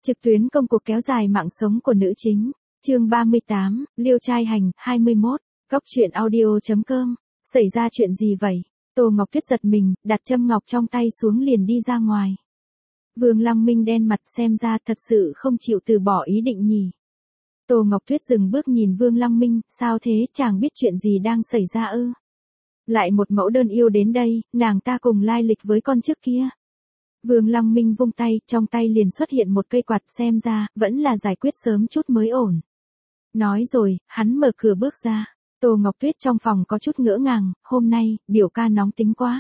Trực tuyến công cuộc kéo dài mạng sống của nữ chính. Chương 38, Liêu trai hành, 21. Góc truyện audio.com. Xảy ra chuyện gì vậy? Tô Ngọc Tuyết giật mình, đặt châm ngọc trong tay xuống liền đi ra ngoài. Vương Lăng Minh đen mặt, xem ra thật sự không chịu từ bỏ ý định nhỉ. Tô Ngọc Tuyết dừng bước nhìn Vương Lăng Minh, sao thế, chàng biết chuyện gì đang xảy ra ư? Lại một mẫu đơn yêu đến đây, nàng ta cùng lai lịch với con trước kia. Vương Lăng Minh vung tay, trong tay liền xuất hiện một cây quạt, xem ra, vẫn là giải quyết sớm chút mới ổn. Nói rồi, hắn mở cửa bước ra. Tô Ngọc Tuyết trong phòng có chút ngỡ ngàng, hôm nay, biểu ca nóng tính quá.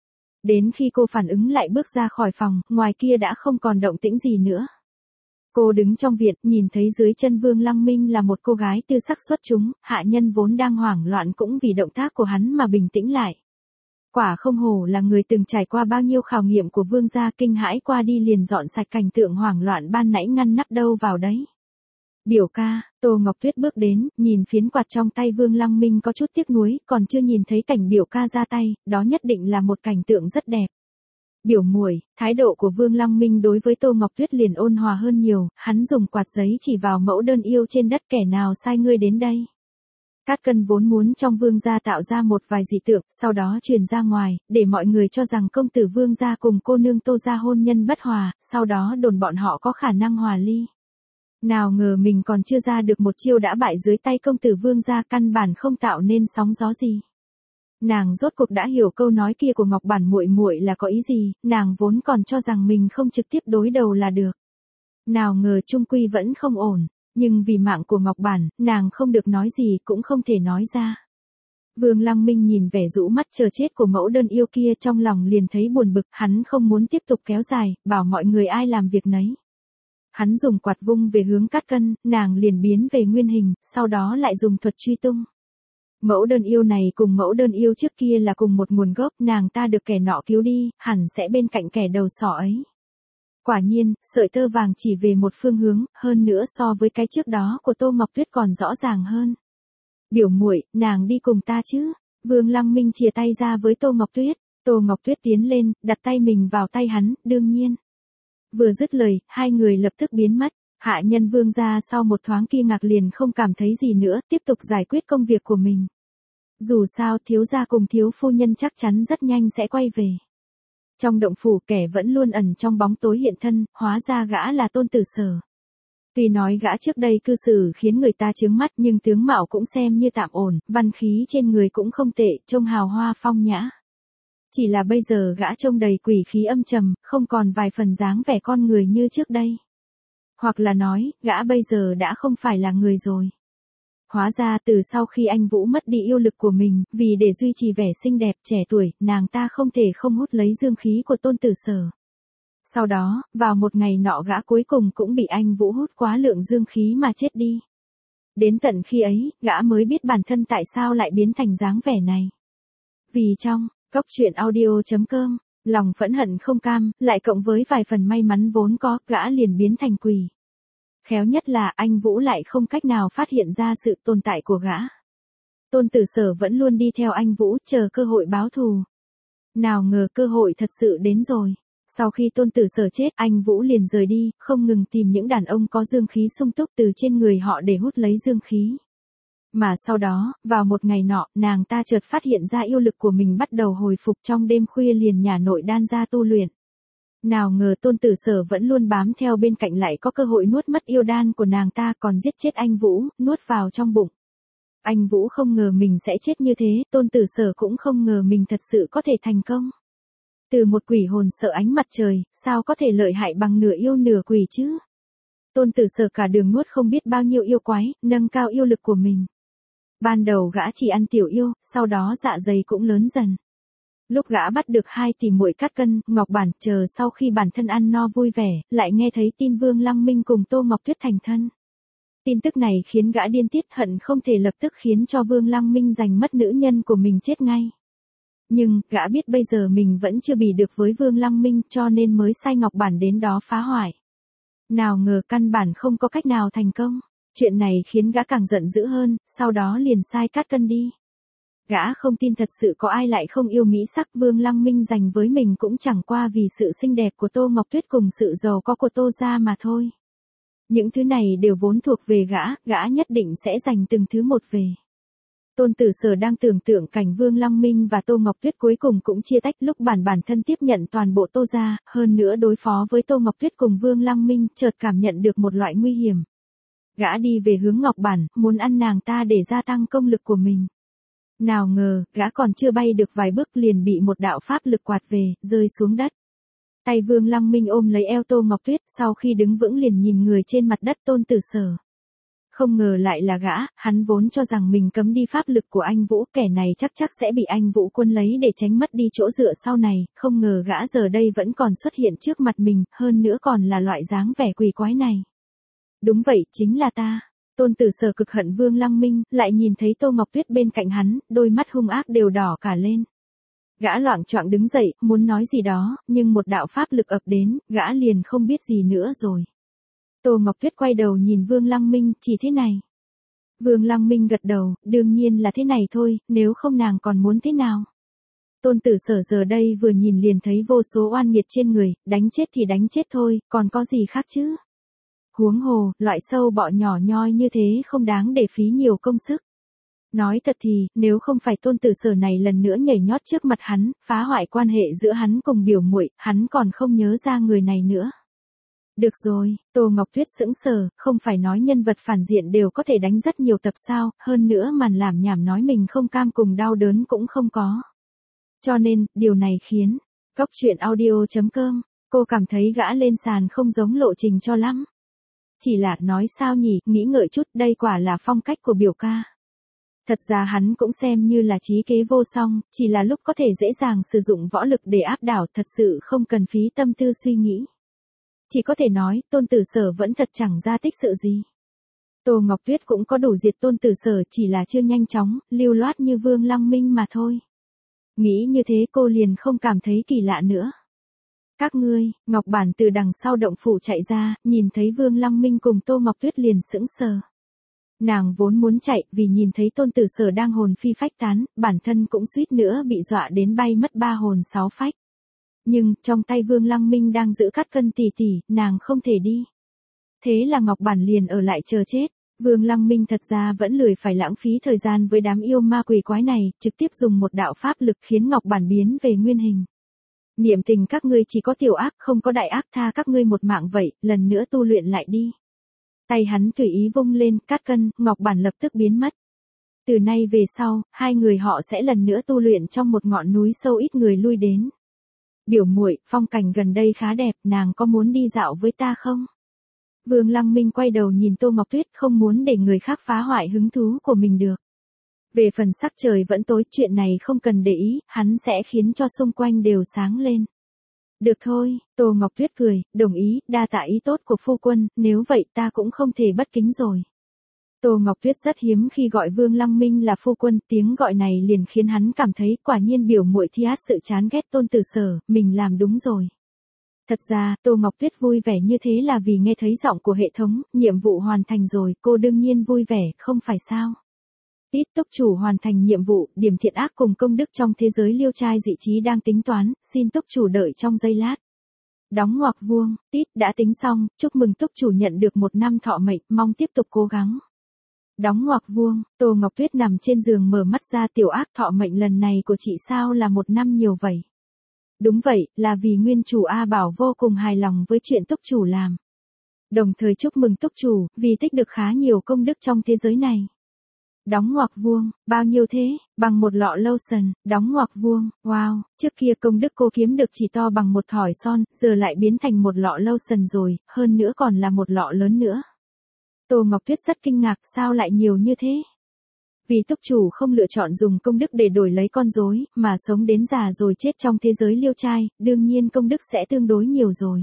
Đến khi cô phản ứng lại bước ra khỏi phòng, ngoài kia đã không còn động tĩnh gì nữa. Cô đứng trong viện, nhìn thấy dưới chân Vương Lăng Minh là một cô gái tư sắc xuất chúng, hạ nhân vốn đang hoảng loạn cũng vì động tác của hắn mà bình tĩnh lại. Quả không hổ là người từng trải qua bao nhiêu khảo nghiệm của vương gia, kinh hãi qua đi liền dọn sạch cảnh tượng hoảng loạn ban nãy, ngăn nắp đâu vào đấy. Biểu ca, Tô Ngọc Tuyết bước đến, nhìn phiến quạt trong tay Vương Lăng Minh có chút tiếc nuối, còn chưa nhìn thấy cảnh biểu ca ra tay, đó nhất định là một cảnh tượng rất đẹp. Biểu muội, thái độ của Vương Lăng Minh đối với Tô Ngọc Tuyết liền ôn hòa hơn nhiều, hắn dùng quạt giấy chỉ vào mẫu đơn yêu trên đất, kẻ nào sai ngươi đến đây? Cát Cân vốn muốn trong Vương gia tạo ra một vài dị tượng, sau đó truyền ra ngoài, để mọi người cho rằng công tử Vương gia cùng cô nương Tô gia hôn nhân bất hòa, sau đó đồn bọn họ có khả năng hòa ly. Nào ngờ mình còn chưa ra được một chiêu đã bại dưới tay công tử Vương gia, căn bản không tạo nên sóng gió gì. Nàng rốt cuộc đã hiểu câu nói kia của Ngọc Bản muội muội là có ý gì, nàng vốn còn cho rằng mình không trực tiếp đối đầu là được. Nào ngờ chung quy vẫn không ổn, nhưng vì mạng của Ngọc Bản, nàng không được nói gì cũng không thể nói ra. Vương Lăng Minh nhìn vẻ rũ mắt chờ chết của mẫu đơn yêu kia, trong lòng liền thấy buồn bực, hắn không muốn tiếp tục kéo dài, bảo mọi người ai làm việc nấy. Hắn dùng quạt vung về hướng Cát Cân, nàng liền biến về nguyên hình, sau đó lại dùng thuật truy tung. Mẫu đơn yêu này cùng mẫu đơn yêu trước kia là cùng một nguồn gốc, nàng ta được kẻ nọ cứu đi, hẳn sẽ bên cạnh kẻ đầu sỏ ấy. Quả nhiên, sợi tơ vàng chỉ về một phương hướng, hơn nữa so với cái trước đó của Tô Ngọc Tuyết còn rõ ràng hơn. Biểu muội, nàng đi cùng ta chứ? Vương Lăng Minh chìa tay ra với Tô Ngọc Tuyết. Tô Ngọc Tuyết tiến lên, đặt tay mình vào tay hắn, đương nhiên. Vừa dứt lời, hai người lập tức biến mất. Hạ nhân Vương gia sau một thoáng kia ngạc liền không cảm thấy gì nữa, tiếp tục giải quyết công việc của mình. Dù sao thiếu gia cùng thiếu phu nhân chắc chắn rất nhanh sẽ quay về. Trong động phủ, kẻ vẫn luôn ẩn trong bóng tối hiện thân, hóa ra gã là Tôn Tử Sở. Tuy nói gã trước đây cư xử khiến người ta chướng mắt, nhưng tướng mạo cũng xem như tạm ổn, văn khí trên người cũng không tệ, trông hào hoa phong nhã. Chỉ là bây giờ gã trông đầy quỷ khí âm trầm, không còn vài phần dáng vẻ con người như trước đây. Hoặc là nói, gã bây giờ đã không phải là người rồi. Hóa ra từ sau khi anh Vũ mất đi yêu lực của mình, vì để duy trì vẻ xinh đẹp trẻ tuổi, nàng ta không thể không hút lấy dương khí của Tôn Tử Sở. Sau đó, vào một ngày nọ gã cuối cùng cũng bị anh Vũ hút quá lượng dương khí mà chết đi. Đến tận khi ấy, gã mới biết bản thân tại sao lại biến thành dáng vẻ này. Vì trong Góc truyện audio.com, lòng phẫn hận không cam, lại cộng với vài phần may mắn vốn có, gã liền biến thành quỷ. Khéo nhất là anh Vũ lại không cách nào phát hiện ra sự tồn tại của gã. Tôn Tử Sở vẫn luôn đi theo anh Vũ, chờ cơ hội báo thù. Nào ngờ cơ hội thật sự đến rồi. Sau khi Tôn Tử Sở chết, anh Vũ liền rời đi, không ngừng tìm những đàn ông có dương khí sung túc từ trên người họ để hút lấy dương khí. Mà sau đó, vào một ngày nọ, nàng ta chợt phát hiện ra yêu lực của mình bắt đầu hồi phục, trong đêm khuya liền nhả nội đan ra tu luyện. Nào ngờ Tôn Tử Sở vẫn luôn bám theo bên cạnh lại có cơ hội nuốt mất yêu đan của nàng ta, còn giết chết anh Vũ, nuốt vào trong bụng. Anh Vũ không ngờ mình sẽ chết như thế, Tôn Tử Sở cũng không ngờ mình thật sự có thể thành công. Từ một quỷ hồn sợ ánh mặt trời, sao có thể lợi hại bằng nửa yêu nửa quỷ chứ? Tôn Tử Sở cả đường nuốt không biết bao nhiêu yêu quái, nâng cao yêu lực của mình. Ban đầu gã chỉ ăn tiểu yêu, sau đó dạ dày cũng lớn dần. Lúc gã bắt được hai tỷ muội Cát Cân, Ngọc Bản, chờ sau khi bản thân ăn no vui vẻ, lại nghe thấy tin Vương Lăng Minh cùng Tô Ngọc Tuyết thành thân. Tin tức này khiến gã điên tiết, hận không thể lập tức khiến cho Vương Lăng Minh giành mất nữ nhân của mình chết ngay. Nhưng, gã biết bây giờ mình vẫn chưa bì được với Vương Lăng Minh, cho nên mới sai Ngọc Bản đến đó phá hoại. Nào ngờ căn bản không có cách nào thành công. Chuyện này khiến gã càng giận dữ hơn, sau đó liền sai Cát Cân đi. Gã không tin thật sự có ai lại không yêu mỹ sắc, Vương Lăng Minh dành với mình cũng chẳng qua vì sự xinh đẹp của Tô Ngọc Tuyết cùng sự giàu có của Tô gia mà thôi. Những thứ này đều vốn thuộc về gã nhất định sẽ giành từng thứ một về. Tôn Tử Sở đang tưởng tượng cảnh Vương Lăng Minh và Tô Ngọc Tuyết cuối cùng cũng chia tách lúc bản thân tiếp nhận toàn bộ Tô gia, hơn nữa đối phó với Tô Ngọc Tuyết cùng Vương Lăng Minh, chợt cảm nhận được một loại nguy hiểm. Gã đi về hướng Ngọc Bản, muốn ăn nàng ta để gia tăng công lực của mình. Nào ngờ, gã còn chưa bay được vài bước liền bị một đạo pháp lực quạt về, rơi xuống đất. Tay Vương Lăng Minh ôm lấy eo Tô Ngọc Tuyết, sau khi đứng vững liền nhìn người trên mặt đất Tôn Tử Sở. Không ngờ lại là gã, hắn vốn cho rằng mình cấm đi pháp lực của anh Vũ, kẻ này chắc sẽ bị anh Vũ Quân lấy để tránh mất đi chỗ dựa sau này, không ngờ gã giờ đây vẫn còn xuất hiện trước mặt mình, hơn nữa còn là loại dáng vẻ quỷ quái này. Đúng vậy, chính là ta. Tôn Tử Sở cực hận Vương Lăng Minh, lại nhìn thấy Tô Ngọc Tuyết bên cạnh hắn, đôi mắt hung ác đều đỏ cả lên. Gã loạng choạng đứng dậy, muốn nói gì đó, nhưng một đạo pháp lực ập đến, gã liền không biết gì nữa rồi. Tô Ngọc Tuyết quay đầu nhìn Vương Lăng Minh, chỉ thế này. Vương Lăng Minh gật đầu, đương nhiên là thế này thôi, nếu không nàng còn muốn thế nào. Tôn Tử Sở giờ đây vừa nhìn liền thấy vô số oan nghiệt trên người, đánh chết thì đánh chết thôi, còn có gì khác chứ. Huống hồ, loại sâu bọ nhỏ nhoi như thế không đáng để phí nhiều công sức. Nói thật thì, nếu không phải Tôn Tử Sở này lần nữa nhảy nhót trước mặt hắn, phá hoại quan hệ giữa hắn cùng biểu muội, hắn còn không nhớ ra người này nữa. Được rồi, Tô Ngọc Tuyết sững sờ, không phải nói nhân vật phản diện đều có thể đánh rất nhiều tập sao, hơn nữa màn làm nhảm nói mình không cam cùng đau đớn cũng không có. Cho nên, điều này khiến, Cóc Truyện Audio.com, cô cảm thấy gã lên sàn không giống lộ trình cho lắm. Chỉ là nói sao nhỉ, nghĩ ngợi chút, đây quả là phong cách của biểu ca. Thật ra hắn cũng xem như là trí kế vô song, chỉ là lúc có thể dễ dàng sử dụng võ lực để áp đảo, thật sự không cần phí tâm tư suy nghĩ. Chỉ có thể nói, Tôn Tử Sở vẫn thật chẳng ra tích sự gì. Tô Ngọc Tuyết cũng có đủ diệt Tôn Tử Sở, chỉ là chưa nhanh chóng, lưu loát như Vương Lăng Minh mà thôi. Nghĩ như thế cô liền không cảm thấy kỳ lạ nữa. Các ngươi, Ngọc Bản từ đằng sau động phủ chạy ra, nhìn thấy Vương Lăng Minh cùng Tô Ngọc Tuyết liền sững sờ. Nàng vốn muốn chạy, vì nhìn thấy Tôn Tử Sở đang hồn phi phách tán, bản thân cũng suýt nữa bị dọa đến bay mất 3 hồn 6 phách. Nhưng, trong tay Vương Lăng Minh đang giữ cát cân tỉ, nàng không thể đi. Thế là Ngọc Bản liền ở lại chờ chết. Vương Lăng Minh thật ra vẫn lười phải lãng phí thời gian với đám yêu ma quỷ quái này, trực tiếp dùng một đạo pháp lực khiến Ngọc Bản biến về nguyên hình. Niệm tình các ngươi chỉ có tiểu ác, không có đại ác, tha các ngươi một mạng vậy, lần nữa tu luyện lại đi. Tay hắn tùy ý vung lên, cát cân, Ngọc Bản lập tức biến mất. Từ nay về sau, hai người họ sẽ lần nữa tu luyện trong một ngọn núi sâu ít người lui đến. Biểu muội, phong cảnh gần đây khá đẹp, nàng có muốn đi dạo với ta không? Vương Lăng Minh quay đầu nhìn Tô Ngọc Tuyết, không muốn để người khác phá hoại hứng thú của mình được. Về phần sắc trời vẫn tối, chuyện này không cần để ý, hắn sẽ khiến cho xung quanh đều sáng lên. Được thôi, Tô Ngọc Tuyết cười, đồng ý, đa tạ ý tốt của phu quân, nếu vậy ta cũng không thể bất kính rồi. Tô Ngọc Tuyết rất hiếm khi gọi Vương Lăng Minh là phu quân, tiếng gọi này liền khiến hắn cảm thấy quả nhiên biểu muội thi át sự chán ghét Tôn Tử Sở, mình làm đúng rồi. Thật ra, Tô Ngọc Tuyết vui vẻ như thế là vì nghe thấy giọng của hệ thống, nhiệm vụ hoàn thành rồi, cô đương nhiên vui vẻ, không phải sao. Tít túc chủ hoàn thành nhiệm vụ, điểm thiện ác cùng công đức trong thế giới liêu trai dị trí đang tính toán, xin túc chủ đợi trong giây lát. Đóng ngoặc vuông, tít đã tính xong, chúc mừng túc chủ nhận được 1 năm thọ mệnh, mong tiếp tục cố gắng. Đóng ngoặc vuông, Tô Ngọc Tuyết nằm trên giường mở mắt ra, tiểu ác thọ mệnh lần này của chị sao là 1 năm nhiều vậy? Đúng vậy, là vì nguyên chủ A Bảo vô cùng hài lòng với chuyện túc chủ làm. Đồng thời chúc mừng túc chủ, vì tích được khá nhiều công đức trong thế giới này. Đóng ngoặc vuông, bao nhiêu thế, bằng 1 lọ lotion, đóng ngoặc vuông, wow, trước kia công đức cô kiếm được chỉ to bằng 1 thỏi son, giờ lại biến thành 1 lọ lotion rồi, hơn nữa còn là 1 lọ lớn nữa. Tô Ngọc Tuyết rất kinh ngạc, sao lại nhiều như thế? Vì túc chủ không lựa chọn dùng công đức để đổi lấy con rối, mà sống đến già rồi chết trong thế giới liêu trai, đương nhiên công đức sẽ tương đối nhiều rồi.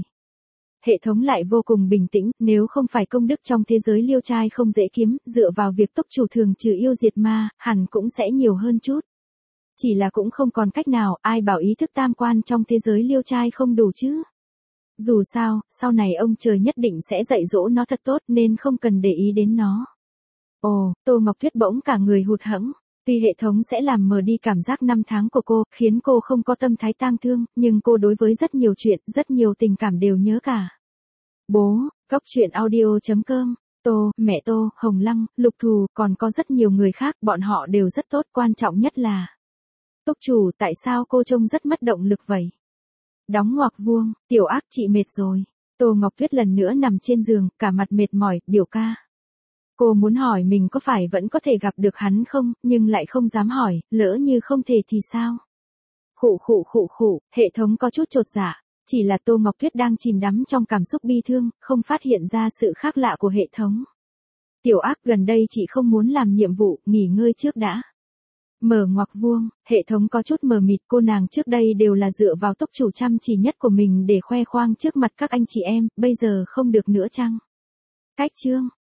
Hệ thống lại vô cùng bình tĩnh, nếu không phải công đức trong thế giới liêu trai không dễ kiếm, dựa vào việc túc chủ thường trừ yêu diệt ma, hẳn cũng sẽ nhiều hơn chút. Chỉ là cũng không còn cách nào, ai bảo ý thức tam quan trong thế giới liêu trai không đủ chứ. Dù sao, sau này ông trời nhất định sẽ dạy dỗ nó thật tốt nên không cần để ý đến nó. Ồ, Tô Ngọc Tuyết bỗng cả người hụt hẫng. Tuy hệ thống sẽ làm mờ đi cảm giác 5 tháng của cô, khiến cô không có tâm thái tang thương, nhưng cô đối với rất nhiều chuyện, rất nhiều tình cảm đều nhớ cả. bố, cóc truyện audio.com, Tô, mẹ Tô, Hồng Lăng, Lục Thù, còn có rất nhiều người khác, bọn họ đều rất tốt, quan trọng nhất là Túc chủ, tại sao cô trông rất mất động lực vậy? Đóng ngoặc vuông, tiểu ác chị mệt rồi. Tô Ngọc Tuyết lần nữa nằm trên giường, cả mặt mệt mỏi, biểu ca. Cô muốn hỏi mình có phải vẫn có thể gặp được hắn không, nhưng lại không dám hỏi, lỡ như không thể thì sao? Khụ, hệ thống có chút chột dạ. Chỉ là Tô Ngọc Tuyết đang chìm đắm trong cảm xúc bi thương, không phát hiện ra sự khác lạ của hệ thống. Tiểu ác, gần đây chị không muốn làm nhiệm vụ, nghỉ ngơi trước đã. Mở ngoặc vuông, hệ thống có chút mờ mịt, cô nàng trước đây đều là dựa vào túc chủ chăm chỉ nhất của mình để khoe khoang trước mặt các anh chị em, bây giờ không được nữa chăng? Cách chương.